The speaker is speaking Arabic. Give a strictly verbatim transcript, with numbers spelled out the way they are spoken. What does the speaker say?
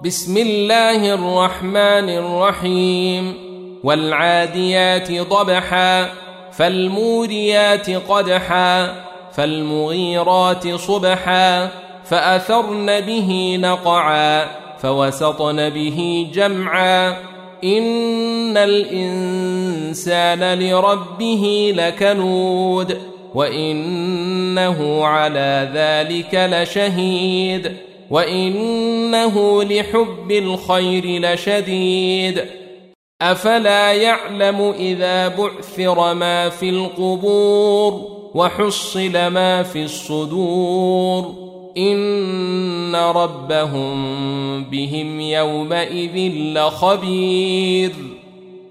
بسم الله الرحمن الرحيم والعاديات ضبحا فالموريات قدحا فالمغيرات صبحا فأثرن به نقعا فوسطن به جمعا إن الإنسان لربه لكنود وإنه على ذلك لشهيد وإنه لحب الخير لشديد أفلا يعلم إذا بعثر ما في القبور وحصل ما في الصدور إن ربهم بهم يومئذ لخبير.